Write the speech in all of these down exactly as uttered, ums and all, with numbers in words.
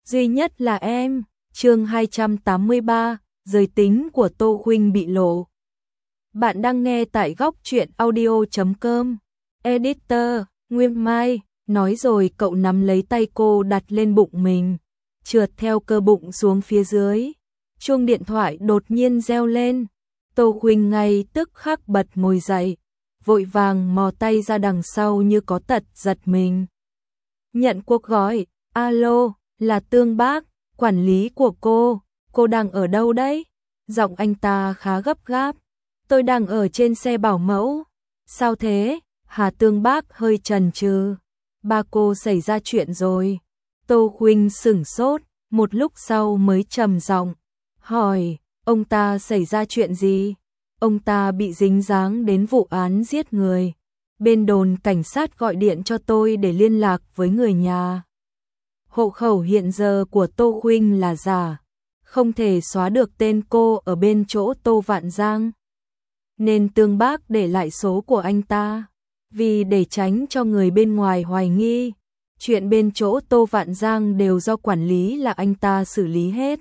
duy nhất là em. Chương hai trăm tám mươi ba, giới tính của Tô Khuynh bị lộ. Bạn đang nghe tại góc truyện audio chấm com. Editor, Nguyên Mai, nói rồi cậu nắm lấy tay cô đặt lên bụng mình, trượt theo cơ bụng xuống phía dưới. Chuông điện thoại đột nhiên reo lên. Tô Khuynh ngay tức khắc bật ngồi dậy, vội vàng mò tay ra đằng sau như có tật giật mình. Nhận cuộc gọi, alo, là Tương Bác, quản lý của cô, cô đang ở đâu đấy? Giọng anh ta khá gấp gáp. Tôi đang ở trên xe bảo mẫu. Sao thế? Hà Tương Bác hơi chần chừ. Ba cô xảy ra chuyện rồi. Tô Khuynh sửng sốt, một lúc sau mới trầm giọng hỏi, ông ta xảy ra chuyện gì? Ông ta bị dính dáng đến vụ án giết người. Bên đồn cảnh sát gọi điện cho tôi để liên lạc với người nhà. Hộ khẩu hiện giờ của Tô Khuynh là giả, không thể xóa được tên cô ở bên chỗ Tô Vạn Giang. Nên Tương Bác để lại số của anh ta, vì để tránh cho người bên ngoài hoài nghi, chuyện bên chỗ Tô Vạn Giang đều do quản lý là anh ta xử lý hết.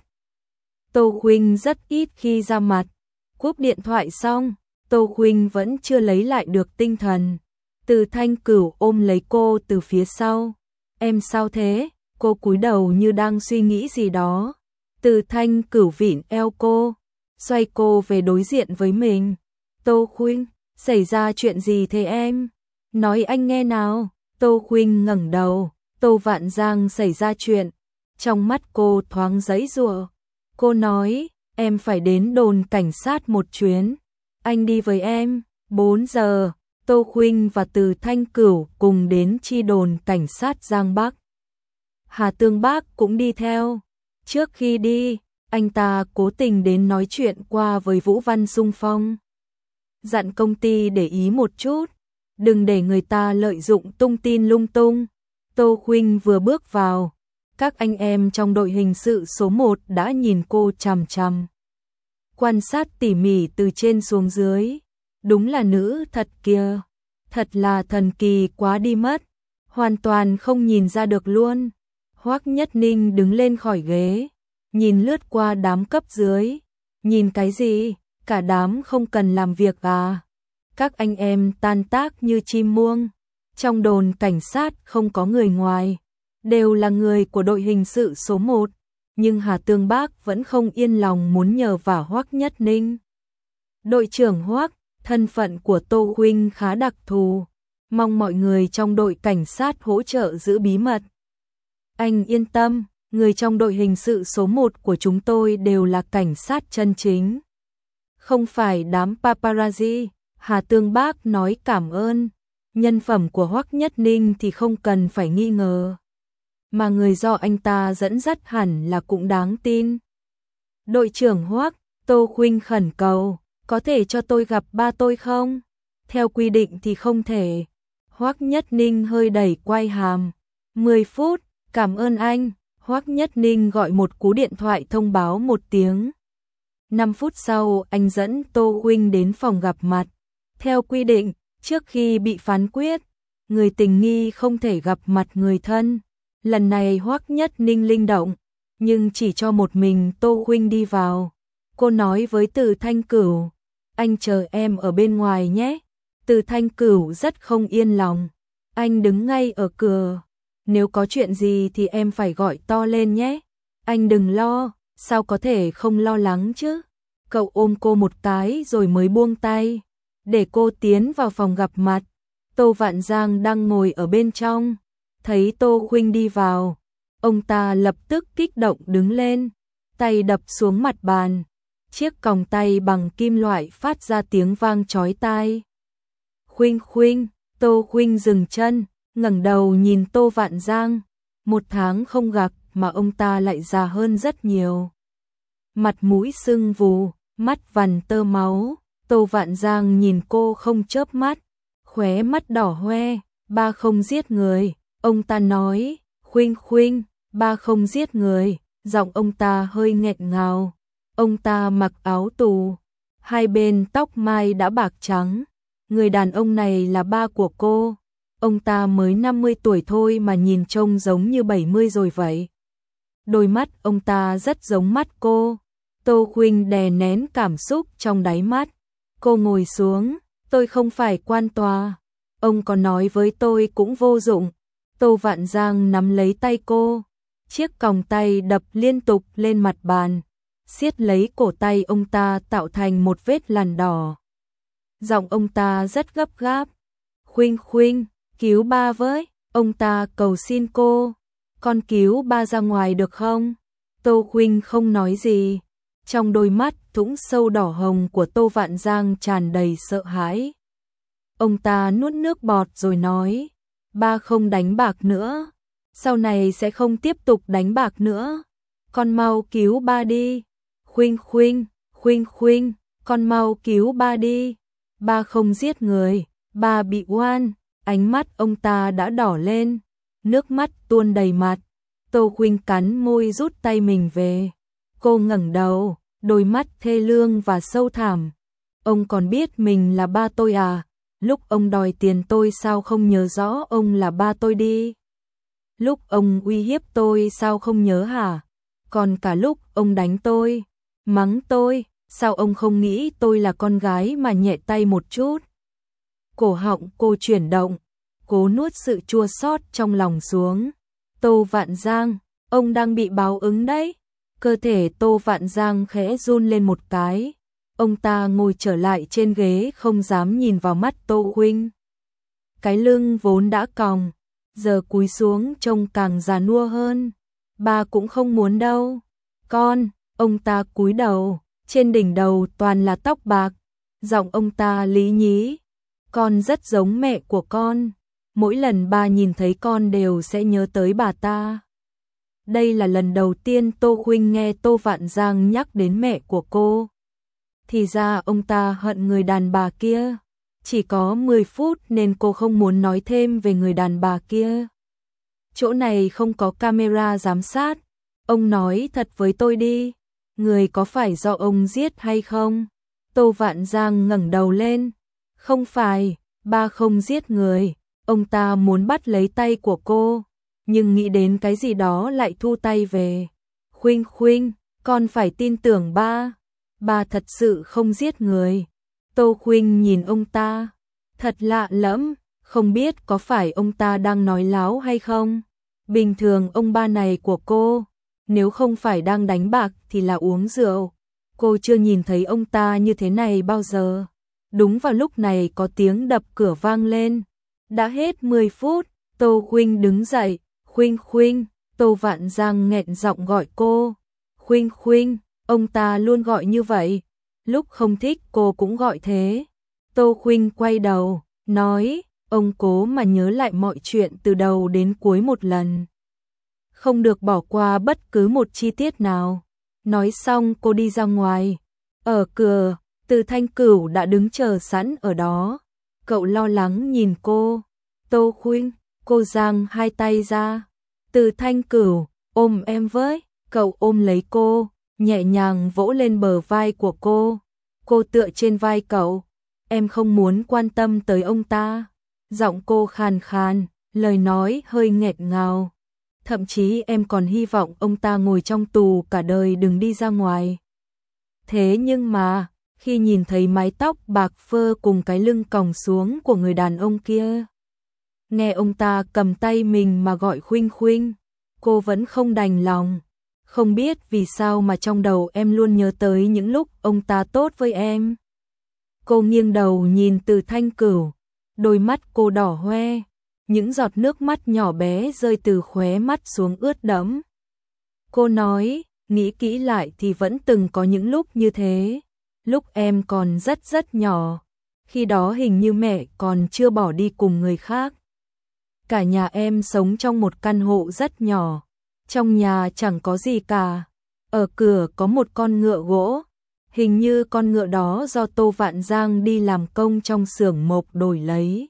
Tô Khuynh rất ít khi ra mặt. Cúp điện thoại xong, Tô Khuynh vẫn chưa lấy lại được tinh thần. Từ Thanh Cửu ôm lấy cô từ phía sau. Em sao thế? Cô cúi đầu như đang suy nghĩ gì đó. Từ Thanh Cửu vịn eo cô, xoay cô về đối diện với mình. Tô Khuynh, xảy ra chuyện gì thế em? Nói anh nghe nào. Tô Khuynh ngẩng đầu. Tô Vạn Giang xảy ra chuyện. Trong mắt cô thoáng giãy giụa. Cô nói, em phải đến đồn cảnh sát một chuyến. Anh đi với em. bốn giờ, Tô Khuynh và Từ Thanh Cửu cùng đến chi đồn cảnh sát Giang Bắc. Hà Tương Bác cũng đi theo. Trước khi đi, anh ta cố tình đến nói chuyện qua với Vũ Văn Xung Phong. Dặn công ty để ý một chút, đừng để người ta lợi dụng tung tin lung tung. Tô Khuynh vừa bước vào, các anh em trong đội hình sự số một đã nhìn cô chằm chằm. Quan sát tỉ mỉ từ trên xuống dưới. Đúng là nữ thật kìa. Thật là thần kỳ quá đi mất. Hoàn toàn không nhìn ra được luôn. Hoắc Nhất Ninh đứng lên khỏi ghế, nhìn lướt qua đám cấp dưới. Nhìn cái gì? Cả đám không cần làm việc à? Các anh em tan tác như chim muông. Trong đồn cảnh sát không có người ngoài, đều là người của đội hình sự số một. Nhưng Hà Tương Bác vẫn không yên lòng muốn nhờ vả Hoắc Nhất Ninh. Đội trưởng Hoắc, thân phận của Tô Khuynh khá đặc thù, mong mọi người trong đội cảnh sát hỗ trợ giữ bí mật. Anh yên tâm, người trong đội hình sự số một của chúng tôi đều là cảnh sát chân chính, không phải đám paparazzi. Hà Tương Bác nói cảm ơn. Nhân phẩm của Hoắc Nhất Ninh thì không cần phải nghi ngờ, mà người do anh ta dẫn dắt hẳn là cũng đáng tin. Đội trưởng Hoắc, Tô Khuynh khẩn cầu, có thể cho tôi gặp ba tôi không? Theo quy định thì không thể. Hoắc Nhất Ninh hơi đẩy quay hàm. mười phút, cảm ơn anh. Hoắc Nhất Ninh gọi một cú điện thoại thông báo một tiếng. năm phút sau anh dẫn Tô Khuynh đến phòng gặp mặt. Theo quy định, trước khi bị phán quyết, người tình nghi không thể gặp mặt người thân. Lần này Hoắc Nhất Ninh linh động, nhưng chỉ cho một mình Tô Khuynh đi vào. Cô nói với Từ Thanh Cửu, anh chờ em ở bên ngoài nhé. Từ Thanh Cửu rất không yên lòng. Anh đứng ngay ở cửa. Nếu có chuyện gì thì em phải gọi to lên nhé. Anh đừng lo, sao có thể không lo lắng chứ. Cậu ôm cô một cái rồi mới buông tay, để cô tiến vào phòng gặp mặt. Tô Vạn Giang đang ngồi ở bên trong, thấy Tô Khuynh đi vào, ông ta lập tức kích động đứng lên, tay đập xuống mặt bàn. Chiếc còng tay bằng kim loại phát ra tiếng vang chói tai. Khuynh Khuynh, Tô Khuynh dừng chân, ngẩng đầu nhìn Tô Vạn Giang. Một tháng không gặp mà ông ta lại già hơn rất nhiều. Mặt mũi sưng vù, mắt vằn tơ máu. Tô Vạn Giang nhìn cô không chớp mắt, khóe mắt đỏ hoe. Ba không giết người, ông ta nói. Khuynh Khuynh, ba không giết người. Giọng ông ta hơi nghẹn ngào. Ông ta mặc áo tù, hai bên tóc mai đã bạc trắng. Người đàn ông này là ba của cô. Ông ta mới năm mươi tuổi thôi mà nhìn trông giống như bảy mươi rồi vậy. Đôi mắt ông ta rất giống mắt cô. Tô Khuynh đè nén cảm xúc trong đáy mắt. Cô ngồi xuống, tôi không phải quan tòa. Ông có nói với tôi cũng vô dụng. Tô Vạn Giang nắm lấy tay cô. Chiếc còng tay đập liên tục lên mặt bàn. Siết lấy cổ tay ông ta tạo thành một vết lằn đỏ. Giọng ông ta rất gấp gáp. Khuynh Khuynh, cứu ba với. Ông ta cầu xin cô. Con cứu ba ra ngoài được không? Tô Khuynh không nói gì. Trong đôi mắt thũng sâu đỏ hồng của Tô Vạn Giang tràn đầy sợ hãi. Ông ta nuốt nước bọt rồi nói, ba không đánh bạc nữa, sau này sẽ không tiếp tục đánh bạc nữa, con mau cứu ba đi. Khuynh Khuynh, Khuynh Khuynh, con mau cứu ba đi, ba không giết người, ba bị oan. Ánh mắt ông ta đã đỏ lên, nước mắt tuôn đầy mặt. Tô Khuynh cắn môi rút tay mình về. Cô ngẩng đầu, đôi mắt thê lương và sâu thẳm. Ông còn biết mình là ba tôi à? Lúc ông đòi tiền tôi sao không nhớ rõ ông là ba tôi đi? Lúc ông uy hiếp tôi sao không nhớ hả? Còn cả lúc ông đánh tôi, mắng tôi, sao ông không nghĩ tôi là con gái mà nhẹ tay một chút? Cổ họng cô chuyển động, cố nuốt sự chua xót trong lòng xuống. Tô Vạn Giang, ông đang bị báo ứng đấy. Cơ thể Tô Vạn Giang khẽ run lên một cái. Ông ta ngồi trở lại trên ghế không dám nhìn vào mắt Tô Khuynh. Cái lưng vốn đã còng, giờ cúi xuống trông càng già nua hơn. Ba cũng không muốn đâu. Con, ông ta cúi đầu, trên đỉnh đầu toàn là tóc bạc. Giọng ông ta lý nhí. Con rất giống mẹ của con. Mỗi lần ba nhìn thấy con đều sẽ nhớ tới bà ta. Đây là lần đầu tiên Tô Khuynh nghe Tô Vạn Giang nhắc đến mẹ của cô. Thì ra ông ta hận người đàn bà kia. Chỉ có mười phút nên cô không muốn nói thêm về người đàn bà kia. Chỗ này không có camera giám sát. Ông nói thật với tôi đi. Người có phải do ông giết hay không? Tô Vạn Giang ngẩng đầu lên. Không phải, ba không giết người. Ông ta muốn bắt lấy tay của cô, nhưng nghĩ đến cái gì đó lại thu tay về. Khuynh Khuynh, con phải tin tưởng ba. Ba thật sự không giết người. Tô Khuynh nhìn ông ta, thật lạ lẫm, không biết có phải ông ta đang nói láo hay không. Bình thường ông ba này của cô, nếu không phải đang đánh bạc thì là uống rượu. Cô chưa nhìn thấy ông ta như thế này bao giờ. Đúng vào lúc này có tiếng đập cửa vang lên. Đã hết mười phút, Tô Khuynh đứng dậy. Khuynh Khuynh, Tô Vạn Giang nghẹn giọng gọi cô. Khuynh Khuynh, ông ta luôn gọi như vậy. Lúc không thích cô cũng gọi thế. Tô Khuynh quay đầu, nói, ông cố mà nhớ lại mọi chuyện từ đầu đến cuối một lần. Không được bỏ qua bất cứ một chi tiết nào. Nói xong cô đi ra ngoài. Ở cửa, Từ Thanh Cửu đã đứng chờ sẵn ở đó. Cậu lo lắng nhìn cô. Tô Khuynh, cô giang hai tay ra. Từ Thanh Cửu, ôm em với. Cậu ôm lấy cô, nhẹ nhàng vỗ lên bờ vai của cô. Cô tựa trên vai cậu. Em không muốn quan tâm tới ông ta. Giọng cô khàn khàn, lời nói hơi nghẹn ngào. Thậm chí em còn hy vọng ông ta ngồi trong tù cả đời đừng đi ra ngoài. Thế nhưng mà, khi nhìn thấy mái tóc bạc phơ cùng cái lưng còng xuống của người đàn ông kia, nghe ông ta cầm tay mình mà gọi Khuynh Khuynh, cô vẫn không đành lòng. Không biết vì sao mà trong đầu em luôn nhớ tới những lúc ông ta tốt với em. Cô nghiêng đầu nhìn Từ Thanh Cửu, đôi mắt cô đỏ hoe, những giọt nước mắt nhỏ bé rơi từ khóe mắt xuống ướt đẫm. Cô nói, nghĩ kỹ lại thì vẫn từng có những lúc như thế, lúc em còn rất rất nhỏ, khi đó hình như mẹ còn chưa bỏ đi cùng người khác. Cả nhà em sống trong một căn hộ rất nhỏ, trong nhà chẳng có gì cả, ở cửa có một con ngựa gỗ, hình như con ngựa đó do Tô Vạn Giang đi làm công trong xưởng mộc đổi lấy.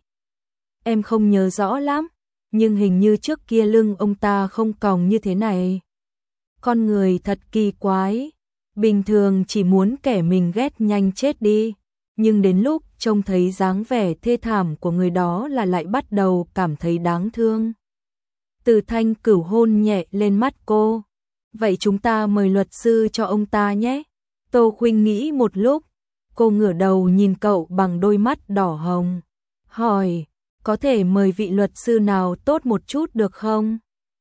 Em không nhớ rõ lắm, nhưng hình như trước kia lưng ông ta không còng như thế này. Con người thật kỳ quái, bình thường chỉ muốn kẻ mình ghét nhanh chết đi, nhưng đến lúc trông thấy dáng vẻ thê thảm của người đó là lại bắt đầu cảm thấy đáng thương. Từ Thanh Cửu hôn nhẹ lên mắt cô, Vậy chúng ta mời luật sư cho ông ta nhé. Tô Khuynh nghĩ một lúc, cô ngửa đầu nhìn cậu bằng đôi mắt đỏ hồng, hỏi, có thể mời vị luật sư nào tốt một chút được không?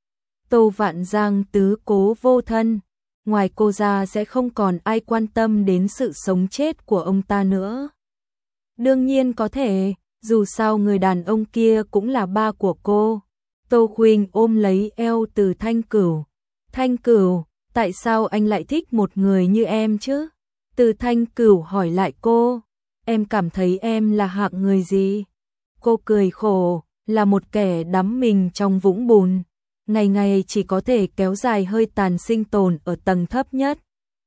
Tô Vạn Giang tứ cố vô thân, ngoài cô ra sẽ không còn ai quan tâm đến sự sống chết của ông ta nữa. Đương nhiên có thể, dù sao người đàn ông kia cũng là ba của cô. Tô Khuynh ôm lấy eo Từ Thanh Cửu. Thanh Cửu, tại sao anh lại thích một người như em chứ? Từ Thanh Cửu hỏi lại cô, em cảm thấy em là hạng người gì? Cô cười khổ, là một kẻ đắm mình trong vũng bùn, ngày ngày chỉ có thể kéo dài hơi tàn sinh tồn ở tầng thấp nhất.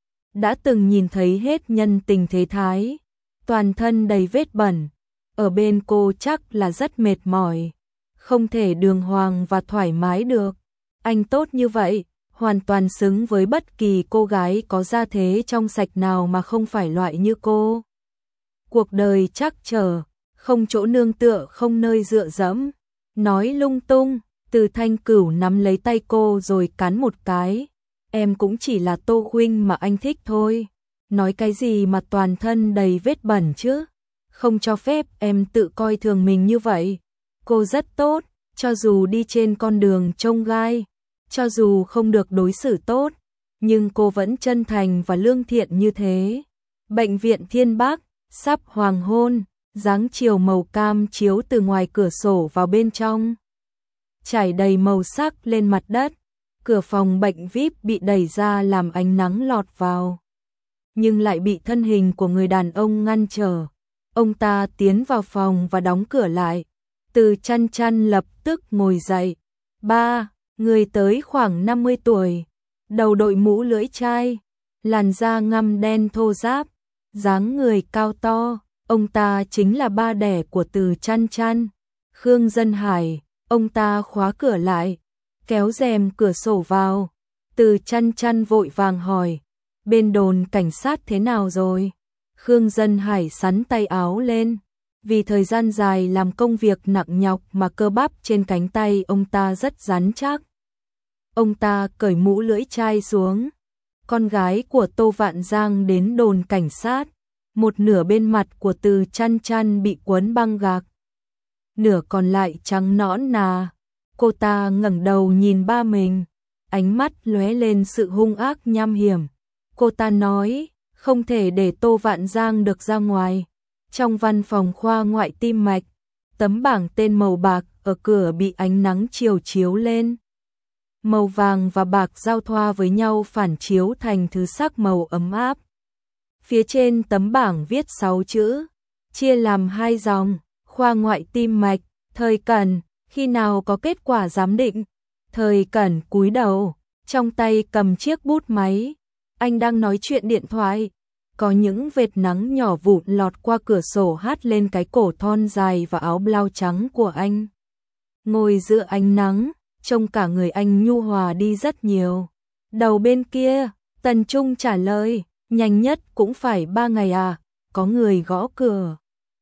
Đã từng nhìn thấy hết nhân tình thế thái, toàn thân đầy vết bẩn, ở bên cô chắc là rất mệt mỏi, không thể đường hoàng và thoải mái được. Anh tốt như vậy, hoàn toàn xứng với bất kỳ cô gái có gia thế trong sạch nào mà không phải loại như cô. Cuộc đời trắc trở, không chỗ nương tựa, không nơi dựa dẫm. Nói lung tung, Từ Thanh Cửu nắm lấy tay cô rồi cắn một cái. Em cũng chỉ là Tô Khuynh mà anh thích thôi. Nói cái gì mà toàn thân đầy vết bẩn chứ? Không cho phép em tự coi thường mình như vậy. Cô rất tốt, cho dù đi trên con đường chông gai, cho dù không được đối xử tốt, nhưng cô vẫn chân thành và lương thiện như thế. Bệnh viện Thiên Bắc, sắp hoàng hôn, dáng chiều màu cam chiếu từ ngoài cửa sổ vào bên trong, trải đầy màu sắc lên mặt đất. Cửa phòng bệnh vi ai pi bị đẩy ra làm ánh nắng lọt vào, nhưng lại bị thân hình của người đàn ông ngăn trở. Ông ta tiến vào phòng và đóng cửa lại. Từ Chăn Chăn lập tức ngồi dậy. Ba, người tới khoảng năm mươi tuổi, đầu đội mũ lưỡi chai, làn da ngăm đen thô ráp, dáng người cao to. Ông ta chính là ba đẻ của Từ Chăn Chăn, Khương Dân Hải. Ông ta khóa cửa lại, kéo rèm cửa sổ vào. Từ Chăn Chăn vội vàng hỏi, bên đồn cảnh sát thế nào rồi? Khương Dân Hải xắn tay áo lên, vì thời gian dài làm công việc nặng nhọc mà cơ bắp trên cánh tay ông ta rất rắn chắc. Ông ta cởi mũ lưỡi chai xuống. Con gái của Tô Vạn Giang đến đồn cảnh sát, một nửa bên mặt của Từ Chăn Chăn bị quấn băng gạc, nửa còn lại trắng nõn nà. Cô ta ngẩng đầu nhìn ba mình, ánh mắt lóe lên sự hung ác nham hiểm. Cô ta nói, không thể để Tô Vạn Giang được ra ngoài. Trong văn phòng khoa ngoại tim mạch, tấm bảng tên màu bạc ở cửa bị ánh nắng chiều chiếu lên. Màu vàng và bạc giao thoa với nhau phản chiếu thành thứ sắc màu ấm áp. Phía trên tấm bảng viết sáu chữ, chia làm hai dòng, khoa ngoại tim mạch, Thời Cẩn, khi nào có kết quả giám định? Thời Cẩn cúi đầu, trong tay cầm chiếc bút máy. Anh đang nói chuyện điện thoại. Có những vệt nắng nhỏ vụn lọt qua cửa sổ hắt lên cái cổ thon dài và áo blau trắng của anh. Ngồi giữa ánh nắng, trông cả người anh nhu hòa đi rất nhiều. Đầu bên kia, Tần Trung trả lời, nhanh nhất cũng phải ba ngày à, có người gõ cửa.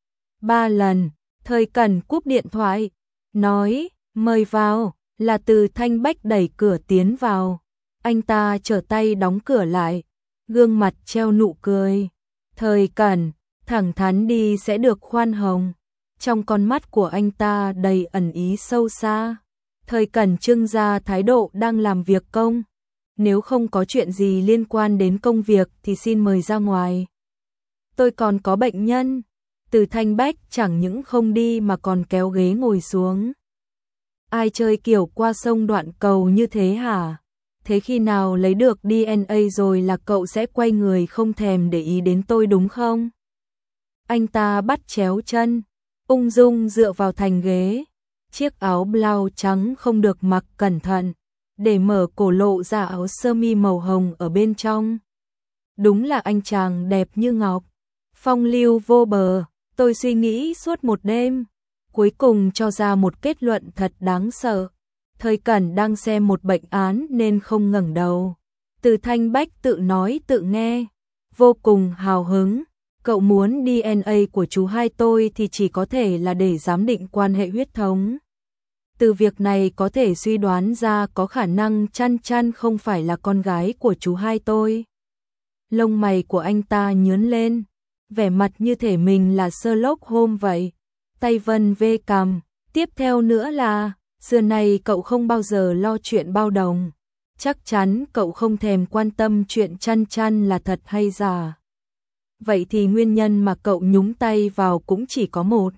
Ba lần, Thời Cẩn cúp điện thoại, nói, mời vào, là Từ Thanh Bách đẩy cửa tiến vào. Anh ta trở tay đóng cửa lại, gương mặt treo nụ cười. Thời Cẩn, thẳng thắn đi sẽ được khoan hồng. Trong con mắt của anh ta đầy ẩn ý sâu xa. Thời Cẩn trưng ra thái độ đang làm việc công. Nếu không có chuyện gì liên quan đến công việc thì xin mời ra ngoài. Tôi còn có bệnh nhân. Từ Thanh Bách chẳng những không đi mà còn kéo ghế ngồi xuống. Ai chơi kiểu qua sông đoạn cầu như thế hả? Thế khi nào lấy được đê en a rồi là cậu sẽ quay người không thèm để ý đến tôi đúng không? Anh ta bắt chéo chân, ung dung dựa vào thành ghế. Chiếc áo blau trắng không được mặc cẩn thận, để mở cổ lộ ra áo sơ mi màu hồng ở bên trong. Đúng là anh chàng đẹp như ngọc, phong lưu vô bờ. Tôi suy nghĩ suốt một đêm, cuối cùng cho ra một kết luận thật đáng sợ. Thời Cẩn đang xem một bệnh án nên không ngẩng đầu. Từ Thanh Bách tự nói tự nghe, vô cùng hào hứng. Cậu muốn đê en a của chú hai tôi thì chỉ có thể là để giám định quan hệ huyết thống. Từ việc này có thể suy đoán ra có khả năng Chăn Chăn không phải là con gái của chú hai tôi. Lông mày của anh ta nhướng lên, vẻ mặt như thể mình là Sherlock Holmes vậy. Tay vân vê cằm, tiếp theo nữa là, xưa nay cậu không bao giờ lo chuyện bao đồng. Chắc chắn cậu không thèm quan tâm chuyện Chăn Chăn là thật hay giả. Vậy thì nguyên nhân mà cậu nhúng tay vào cũng chỉ có một.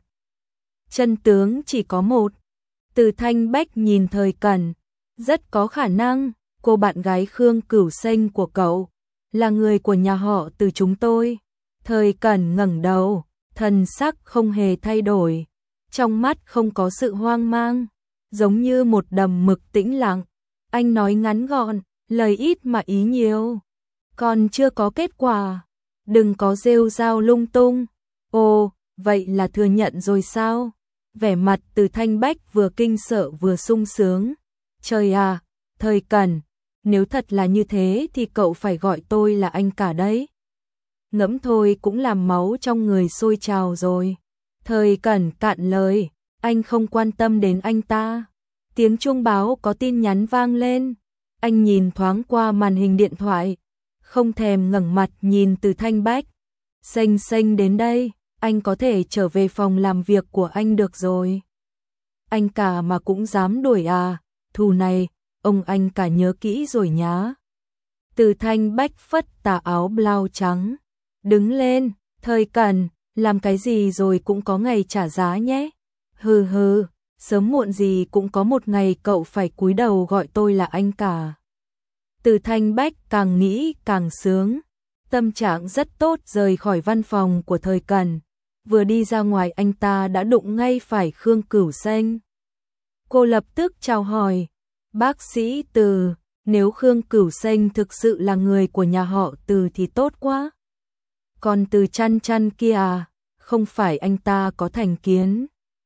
Chân tướng chỉ có một. Từ Thanh Bách nhìn Thời Cẩn, rất có khả năng cô bạn gái Khương Cửu Xanh của cậu là người của nhà họ Từ chúng tôi. Thời Cẩn ngẩng đầu, thần sắc không hề thay đổi, trong mắt không có sự hoang mang, giống như một đầm mực tĩnh lặng. Anh nói ngắn gọn, lời ít mà ý nhiều. Còn chưa có kết quả, đừng có rêu rao lung tung. Ồ, vậy là thừa nhận rồi sao? Vẻ mặt Từ Thanh Bách vừa kinh sợ vừa sung sướng. Trời à, Thời Cẩn, nếu thật là như thế thì cậu phải gọi tôi là anh cả đấy. Ngẫm thôi cũng làm máu trong người sôi trào rồi. Thời Cẩn cạn lời, anh không quan tâm đến anh ta. Tiếng chuông báo có tin nhắn vang lên. Anh nhìn thoáng qua màn hình điện thoại, không thèm ngẩng mặt nhìn Từ Thanh Bách. Xanh xanh đến đây, anh có thể trở về phòng làm việc của anh được rồi. Anh cả mà cũng dám đuổi à, thù này, ông anh cả nhớ kỹ rồi nhá. Từ Thanh Bách phất tà áo blau trắng, đứng lên, Thời Cẩn, làm cái gì rồi cũng có ngày trả giá nhé. Hừ hừ, sớm muộn gì cũng có một ngày cậu phải cúi đầu gọi tôi là anh cả. Từ Thanh Bách càng nghĩ càng sướng, tâm trạng rất tốt rời khỏi văn phòng của Thời Cẩn. Vừa đi ra ngoài anh ta đã đụng ngay phải Khương Cửu Xanh. Cô lập tức chào hỏi, bác sĩ Từ, nếu Khương Cửu Xanh thực sự là người của nhà họ Từ thì tốt quá. Còn Từ Chăn Chăn kia à, không phải anh ta có thành kiến,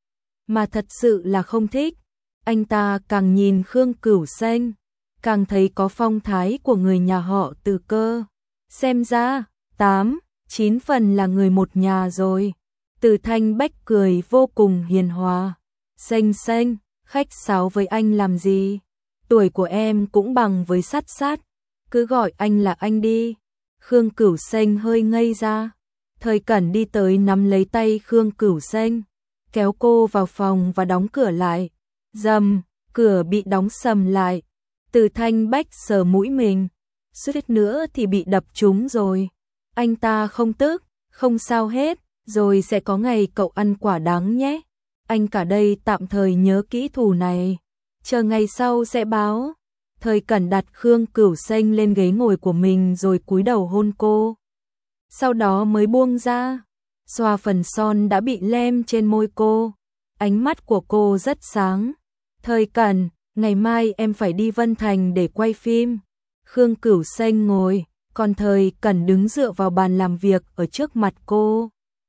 mà thật sự là không thích. Anh ta càng nhìn Khương Cửu Xanh, càng thấy có phong thái của người nhà họ Từ cơ. Xem ra, tám, chín phần là người một nhà rồi. Từ Thanh Bách cười vô cùng hiền hòa. Xanh xanh, khách sáo với anh làm gì? Tuổi của em cũng bằng với Sát Sát, cứ gọi anh là anh đi. Khương Cửu Xanh hơi ngây ra. Thời Cẩn đi tới nắm lấy tay Khương Cửu Xanh, kéo cô vào phòng và đóng cửa lại. Rầm, cửa bị đóng sầm lại. Từ Thanh Bách sờ mũi mình, suýt nữa thì bị đập trúng rồi. Anh ta không tức, không sao hết, rồi sẽ có ngày cậu ăn quả đắng nhé. Anh cả đây tạm thời nhớ kỹ thù này, chờ ngày sau sẽ báo. Thời Cẩn đặt Khương Cửu Xanh lên ghế ngồi của mình rồi cúi đầu hôn cô. Sau đó mới buông ra, xoa phần son đã bị lem trên môi cô. Ánh mắt của cô rất sáng. Thời Cẩn, ngày mai em phải đi Vân Thành để quay phim. Khương Cửu Xanh ngồi, còn Thời Cẩn đứng dựa vào bàn làm việc ở trước mặt cô.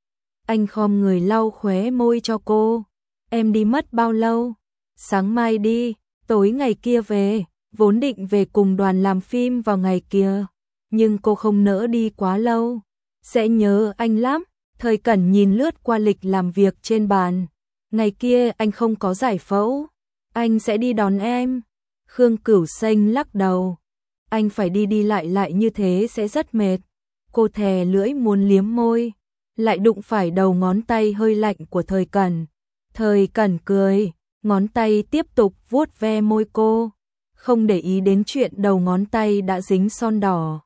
Anh khom người lau khóe môi cho cô. Em đi mất bao lâu? Sáng mai đi, tối ngày kia về. Vốn định về cùng đoàn làm phim vào ngày kia, nhưng cô không nỡ đi quá lâu, sẽ nhớ anh lắm. Thời Cẩn nhìn lướt qua lịch làm việc trên bàn. Ngày kia anh không có giải phẫu, anh sẽ đi đón em. Khương Cửu Xanh lắc đầu. Anh phải đi đi lại lại như thế sẽ rất mệt. Cô thè lưỡi muốn liếm môi, lại đụng phải đầu ngón tay hơi lạnh của Thời Cẩn. Thời Cẩn cười, ngón tay tiếp tục vuốt ve môi cô, không để ý đến chuyện đầu ngón tay đã dính son đỏ.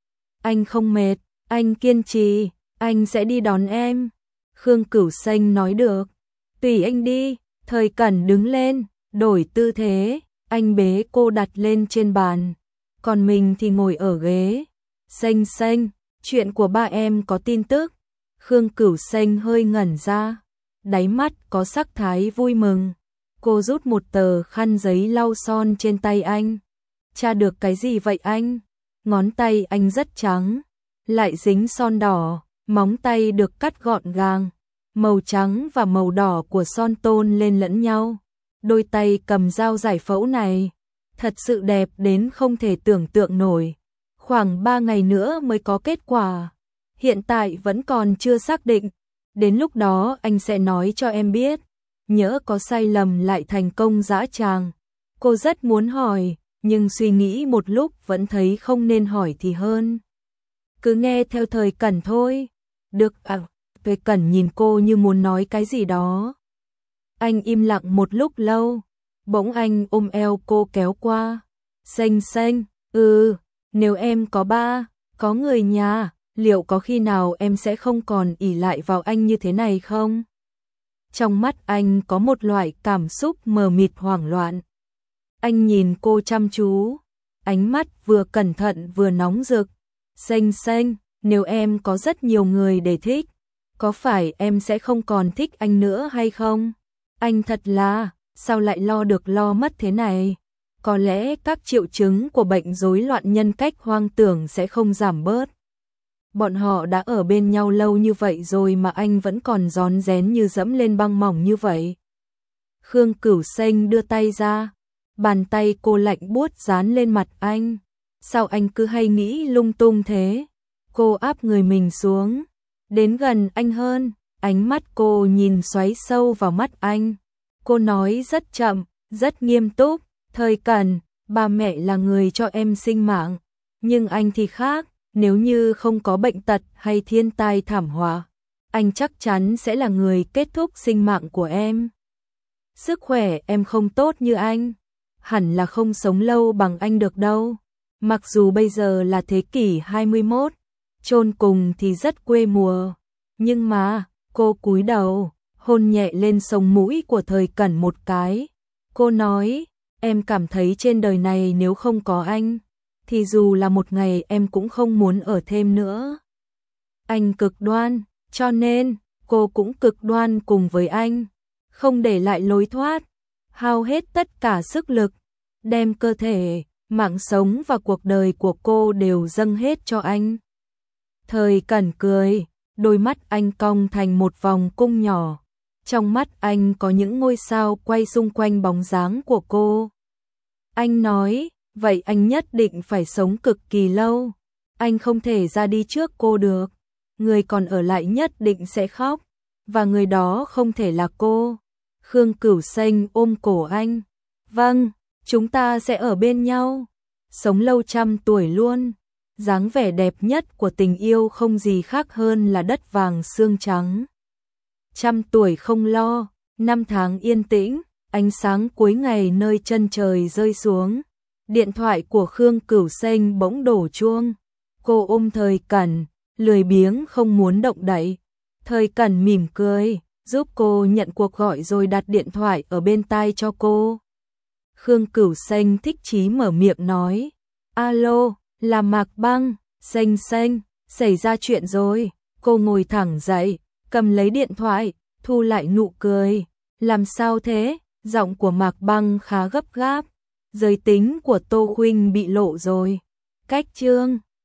Anh không mệt, anh kiên trì, anh sẽ đi đón em. Khương Cửu Xanh nói được. Tùy anh đi. Thời Cẩn đứng lên, đổi tư thế, anh bế cô đặt lên trên bàn, còn mình thì ngồi ở ghế. Xanh xanh, chuyện của ba em có tin tức. Khương Cửu Xanh hơi ngẩn ra, đáy mắt có sắc thái vui mừng. Cô rút một tờ khăn giấy lau son trên tay anh. Tra được cái gì vậy anh? Ngón tay anh rất trắng, lại dính son đỏ, móng tay được cắt gọn gàng. Màu trắng và màu đỏ của son tôn lên lẫn nhau. Đôi tay cầm dao giải phẫu này thật sự đẹp đến không thể tưởng tượng nổi. Khoảng ba ngày nữa mới có kết quả. Hiện tại vẫn còn chưa xác định. Đến lúc đó anh sẽ nói cho em biết. nhỡ có sai lầm lại thành công dã tràng. Cô rất muốn hỏi, nhưng suy nghĩ một lúc vẫn thấy không nên hỏi thì hơn. Cứ nghe theo Thời Cẩn thôi. Được à, Thời Cẩn nhìn cô như muốn nói cái gì đó. Anh im lặng một lúc lâu, bỗng anh ôm eo cô kéo qua. Xanh xanh, ừ, nếu em có ba, có người nhà, liệu có khi nào em sẽ không còn ỷ lại vào anh như thế này không? Trong mắt anh có một loại cảm xúc mờ mịt hoảng loạn. Anh nhìn cô chăm chú, ánh mắt vừa cẩn thận vừa nóng rực. Xanh xanh, nếu em có rất nhiều người để thích, có phải em sẽ không còn thích anh nữa hay không? Anh thật là, sao lại lo được lo mất thế này? Có lẽ các triệu chứng của bệnh rối loạn nhân cách hoang tưởng sẽ không giảm bớt. Bọn họ đã ở bên nhau lâu như vậy rồi mà anh vẫn còn rón rén như dẫm lên băng mỏng như vậy. Khương Cửu Xanh đưa tay ra, bàn tay cô lạnh buốt dán lên mặt anh. Sao anh cứ hay nghĩ lung tung thế? Cô áp người mình xuống, đến gần anh hơn, ánh mắt cô nhìn xoáy sâu vào mắt anh. Cô nói rất chậm, rất nghiêm túc, Thời Cẩn, ba mẹ là người cho em sinh mạng, nhưng anh thì khác, nếu như không có bệnh tật hay thiên tai thảm họa, anh chắc chắn sẽ là người kết thúc sinh mạng của em. Sức khỏe em không tốt như anh, hẳn là không sống lâu bằng anh được đâu. Mặc dù bây giờ là thế kỷ hai mươi mốt, chôn cùng thì rất quê mùa, nhưng mà, cô cúi đầu, hôn nhẹ lên sống mũi của Thời Cẩn một cái. Cô nói, em cảm thấy trên đời này nếu không có anh, thì dù là một ngày em cũng không muốn ở thêm nữa. Anh cực đoan, cho nên, cô cũng cực đoan cùng với anh, không để lại lối thoát, hao hết tất cả sức lực, đem cơ thể, mạng sống và cuộc đời của cô đều dâng hết cho anh. Thời Cẩn cười, đôi mắt anh cong thành một vòng cung nhỏ. Trong mắt anh có những ngôi sao quay xung quanh bóng dáng của cô. Anh nói, vậy anh nhất định phải sống cực kỳ lâu. Anh không thể ra đi trước cô được. Người còn ở lại nhất định sẽ khóc. Và người đó không thể là cô. Khương Cửu Xanh ôm cổ anh. Vâng, chúng ta sẽ ở bên nhau. Sống lâu trăm tuổi luôn. Dáng vẻ đẹp nhất của tình yêu không gì khác hơn là đất vàng xương trắng. Trăm tuổi không lo, năm tháng yên tĩnh, ánh sáng cuối ngày nơi chân trời rơi xuống. Điện thoại của Khương Cửu Xanh bỗng đổ chuông. Cô ôm Thời Cẩn, lười biếng không muốn động đậy. Thời Cẩn mỉm cười, giúp cô nhận cuộc gọi rồi đặt điện thoại ở bên tai cho cô. Khương Cửu Xanh thích chí mở miệng nói, alo, là Mạc Băng, Xanh Xanh, xảy ra chuyện rồi. Cô ngồi thẳng dậy, cầm lấy điện thoại, thu lại nụ cười. Làm sao thế? Giọng của Mạc Băng khá gấp gáp. Giới tính của Tô Khuynh bị lộ rồi. Cách chương